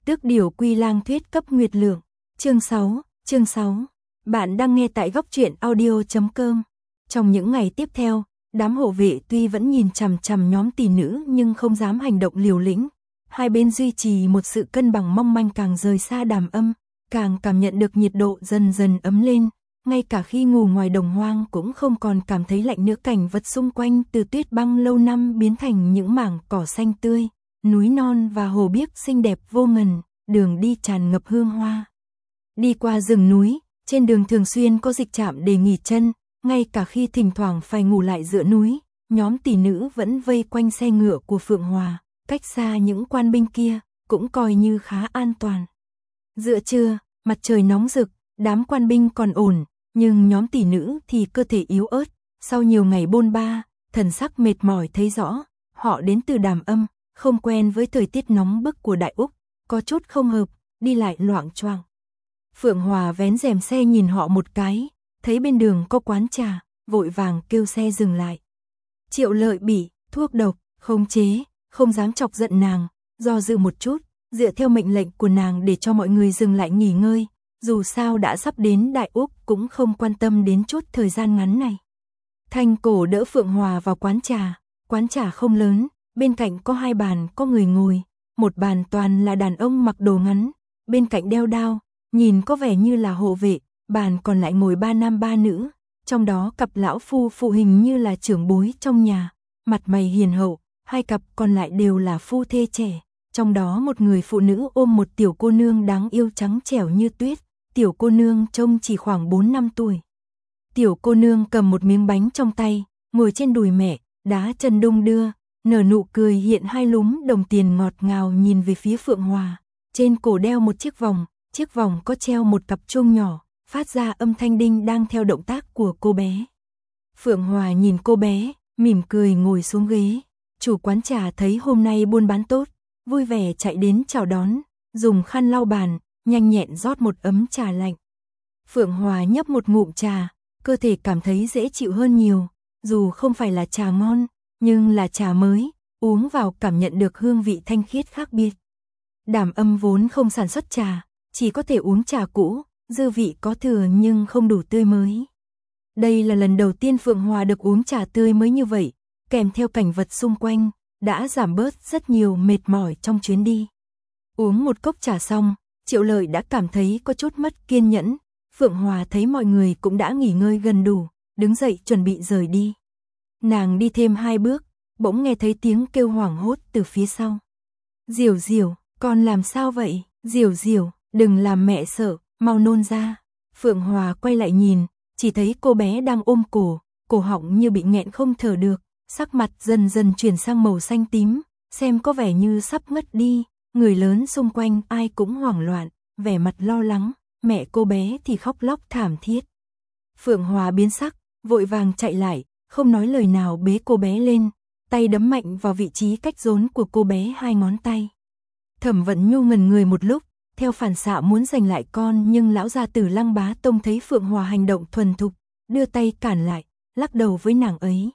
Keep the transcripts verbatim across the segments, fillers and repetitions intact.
Tước điểu Quy Lang thuyết cấp nguyệt lượng. Chương sáu, chương sáu. Bạn đang nghe tại góc truyện audio chấm com. Trong những ngày tiếp theo, đám hộ vệ tuy vẫn nhìn chằm chằm nhóm tỷ nữ nhưng không dám hành động liều lĩnh. Hai bên duy trì một sự cân bằng mong manh, càng rời xa Đàm Âm, càng cảm nhận được nhiệt độ dần dần ấm lên. Ngay cả khi ngủ ngoài đồng hoang cũng không còn cảm thấy lạnh nữa. Cảnh vật xung quanh từ tuyết băng lâu năm biến thành những mảng cỏ xanh tươi, núi non và hồ biếc xinh đẹp vô ngần, đường đi tràn ngập hương hoa. Đi qua rừng núi, trên đường thường xuyên có dịch trạm để nghỉ chân, ngay cả khi thỉnh thoảng phải ngủ lại giữa núi, nhóm tỷ nữ vẫn vây quanh xe ngựa của Phượng Hòa, cách xa những quan binh kia, cũng coi như khá an toàn. Giữa trưa, mặt trời nóng rực, đám quan binh còn ổn, nhưng nhóm tỷ nữ thì cơ thể yếu ớt, sau nhiều ngày bôn ba, thần sắc mệt mỏi thấy rõ, họ đến từ Đàm Âm, không quen với thời tiết nóng bức của Đại Úc, có chút không hợp, đi lại loạng choạng. Phượng Hòa vén rèm xe nhìn họ một cái, thấy bên đường có quán trà, vội vàng kêu xe dừng lại. Triệu Lợi Bỉ, thuốc độc, khống chế, không dám chọc giận nàng, do dự một chút, dựa theo mệnh lệnh của nàng để cho mọi người dừng lại nghỉ ngơi, dù sao đã sắp đến Đại Úc cũng không quan tâm đến chút thời gian ngắn này. Thanh Cổ đỡ Phượng Hòa vào quán trà, quán trà không lớn, bên cạnh có hai bàn có người ngồi, một bàn toàn là đàn ông mặc đồ ngắn, bên cạnh đeo đao, nhìn có vẻ như là hộ vệ, bàn còn lại ngồi ba nam ba nữ, trong đó cặp lão phu phụ hình như là trưởng bối trong nhà, mặt mày hiền hậu, hai cặp còn lại đều là phu thê trẻ, trong đó một người phụ nữ ôm một tiểu cô nương đáng yêu trắng trẻo như tuyết, tiểu cô nương trông chỉ khoảng bốn năm tuổi. Tiểu cô nương cầm một miếng bánh trong tay, ngồi trên đùi mẹ, đá chân đung đưa, nở nụ cười hiện hai lúm đồng tiền ngọt ngào nhìn về phía Phượng Hòa, trên cổ đeo một chiếc vòng, chiếc vòng có treo một cặp chuông nhỏ, phát ra âm thanh đinh đang theo động tác của cô bé. Phượng Hòa nhìn cô bé, mỉm cười ngồi xuống ghế, chủ quán trà thấy hôm nay buôn bán tốt, vui vẻ chạy đến chào đón, dùng khăn lau bàn, nhanh nhẹn rót một ấm trà lạnh. Phượng Hòa nhấp một ngụm trà, cơ thể cảm thấy dễ chịu hơn nhiều, dù không phải là trà ngon, nhưng là trà mới, uống vào cảm nhận được hương vị thanh khiết khác biệt. Đàm Âm vốn không sản xuất trà, chỉ có thể uống trà cũ, dư vị có thừa nhưng không đủ tươi mới. Đây là lần đầu tiên Phượng Hòa được uống trà tươi mới như vậy, kèm theo cảnh vật xung quanh, đã giảm bớt rất nhiều mệt mỏi trong chuyến đi. Uống một cốc trà xong, Triệu Lợi đã cảm thấy có chút mất kiên nhẫn, Phượng Hòa thấy mọi người cũng đã nghỉ ngơi gần đủ, đứng dậy chuẩn bị rời đi. Nàng đi thêm hai bước, bỗng nghe thấy tiếng kêu hoảng hốt từ phía sau. Diểu Diểu, con làm sao vậy? Diểu Diểu, đừng làm mẹ sợ, mau nôn ra. Phượng Hòa quay lại nhìn, chỉ thấy cô bé đang ôm cổ, cổ họng như bị nghẹn không thở được, sắc mặt dần dần chuyển sang màu xanh tím, xem có vẻ như sắp ngất đi, người lớn xung quanh ai cũng hoảng loạn, vẻ mặt lo lắng, mẹ cô bé thì khóc lóc thảm thiết. Phượng Hòa biến sắc, vội vàng chạy lại, không nói lời nào bế cô bé lên, tay đấm mạnh vào vị trí cách rốn của cô bé hai ngón tay. Thẩm Vận Nhu ngẩn người một lúc, theo phản xạ muốn giành lại con, nhưng lão gia tử Lăng Bá Tông thấy Phượng Hòa hành động thuần thục, đưa tay cản lại, lắc đầu với nàng ấy.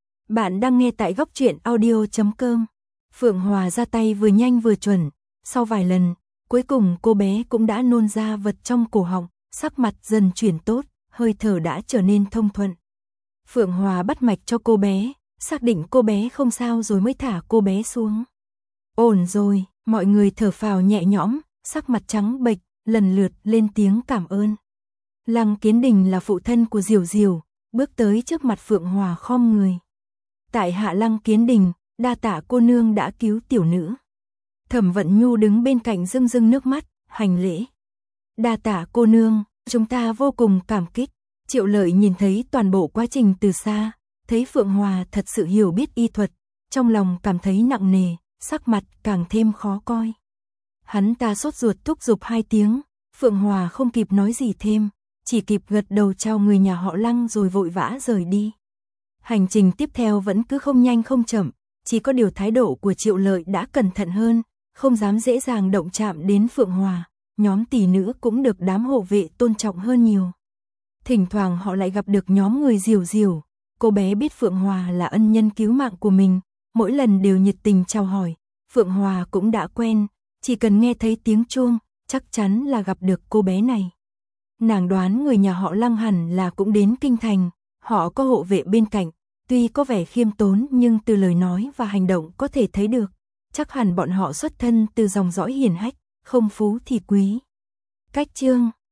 Bạn đang nghe tại góc truyện audio chấm com. Phượng Hòa ra tay vừa nhanh vừa chuẩn, sau vài lần, cuối cùng cô bé cũng đã nôn ra vật trong cổ họng, sắc mặt dần chuyển tốt, hơi thở đã trở nên thông thuận. Phượng Hòa bắt mạch cho cô bé, xác định cô bé không sao rồi mới thả cô bé xuống. Ổn rồi, mọi người thở phào nhẹ nhõm, sắc mặt trắng bệch, lần lượt lên tiếng cảm ơn. Lăng Kiến Đình là phụ thân của Diểu Diểu, bước tới trước mặt Phượng Hòa khom người. Tại hạ Lăng Kiến Đình, đa tạ cô nương đã cứu tiểu nữ. Thẩm Vận Nhu đứng bên cạnh rưng rưng nước mắt, hành lễ. Đa tạ cô nương, chúng ta vô cùng cảm kích. Triệu Lợi nhìn thấy toàn bộ quá trình từ xa, thấy Phượng Hòa thật sự hiểu biết y thuật, trong lòng cảm thấy nặng nề, sắc mặt càng thêm khó coi. Hắn ta sốt ruột thúc giục hai tiếng, Phượng Hòa không kịp nói gì thêm, chỉ kịp gật đầu chào người nhà họ Lăng rồi vội vã rời đi. Hành trình tiếp theo vẫn cứ không nhanh không chậm, chỉ có điều thái độ của Triệu Lợi đã cẩn thận hơn, không dám dễ dàng động chạm đến Phượng Hòa, nhóm tỷ nữ cũng được đám hộ vệ tôn trọng hơn nhiều. Thỉnh thoảng họ lại gặp được nhóm người Diểu Diểu, cô bé biết Phượng Hòa là ân nhân cứu mạng của mình, mỗi lần đều nhiệt tình chào hỏi, Phượng Hòa cũng đã quen, chỉ cần nghe thấy tiếng chuông, chắc chắn là gặp được cô bé này. Nàng đoán người nhà họ Lăng hẳn là cũng đến kinh thành, họ có hộ vệ bên cạnh, tuy có vẻ khiêm tốn nhưng từ lời nói và hành động có thể thấy được, chắc hẳn bọn họ xuất thân từ dòng dõi hiền hách, không phú thì quý. Cách chương